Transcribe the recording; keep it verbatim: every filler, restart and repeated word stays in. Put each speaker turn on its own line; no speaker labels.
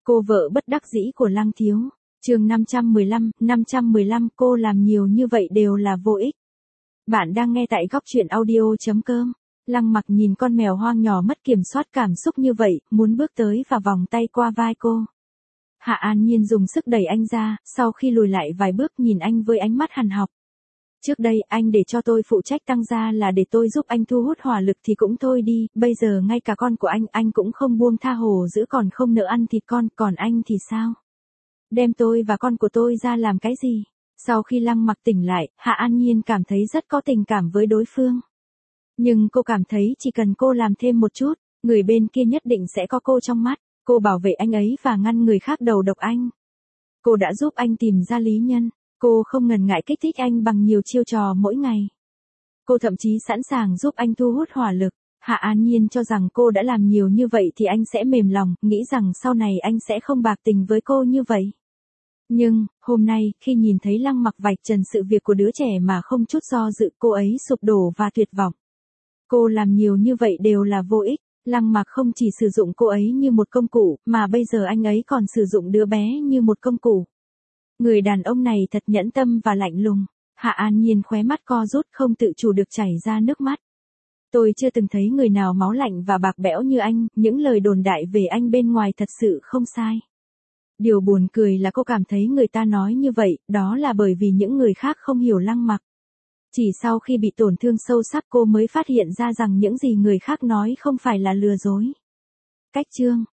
Cô vợ bất đắc dĩ của Lăng Thiếu. Chương năm trăm mười lăm, năm trăm mười lăm cô làm nhiều như vậy đều là vô ích. Bạn đang nghe tại góc truyện audio chấm com. Lăng Mặc nhìn con mèo hoang nhỏ mất kiểm soát cảm xúc như vậy, muốn bước tới và vòng tay qua vai cô. Hạ An Nhiên dùng sức đẩy anh ra, sau khi lùi lại vài bước nhìn anh với ánh mắt hằn học. Trước đây anh để cho tôi phụ trách tăng gia là để tôi giúp anh thu hút hỏa lực thì cũng thôi đi, bây giờ ngay cả con của anh, anh cũng không buông tha hồ giữ còn không nỡ ăn thịt con, còn anh thì sao? Đem tôi và con của tôi ra làm cái gì? Sau khi Lăng Mặc tỉnh lại, Hạ An Nhiên cảm thấy rất có tình cảm với đối phương. Nhưng cô cảm thấy chỉ cần cô làm thêm một chút, người bên kia nhất định sẽ có cô trong mắt, cô bảo vệ anh ấy và ngăn người khác đầu độc anh. Cô đã giúp anh tìm ra lý nhân, cô không ngần ngại kích thích anh bằng nhiều chiêu trò mỗi ngày. Cô thậm chí sẵn sàng giúp anh thu hút hỏa lực. Hạ An Nhiên cho rằng cô đã làm nhiều như vậy thì anh sẽ mềm lòng, nghĩ rằng sau này anh sẽ không bạc tình với cô như vậy. Nhưng, hôm nay, khi nhìn thấy Lăng Mặc vạch trần sự việc của đứa trẻ mà không chút do dự, cô ấy sụp đổ và tuyệt vọng. Cô làm nhiều như vậy đều là vô ích, Lăng Mặc không chỉ sử dụng cô ấy như một công cụ, mà bây giờ anh ấy còn sử dụng đứa bé như một công cụ. Người đàn ông này thật nhẫn tâm và lạnh lùng. Hạ An Nhiên khóe mắt co rút không tự chủ được chảy ra nước mắt. Tôi chưa từng thấy người nào máu lạnh và bạc bẽo như anh, những lời đồn đại về anh bên ngoài thật sự không sai. Điều buồn cười là cô cảm thấy người ta nói như vậy, đó là bởi vì những người khác không hiểu Lăng Mặc. Chỉ sau khi bị tổn thương sâu sắc cô mới phát hiện ra rằng những gì người khác nói không phải là lừa dối. Cách chương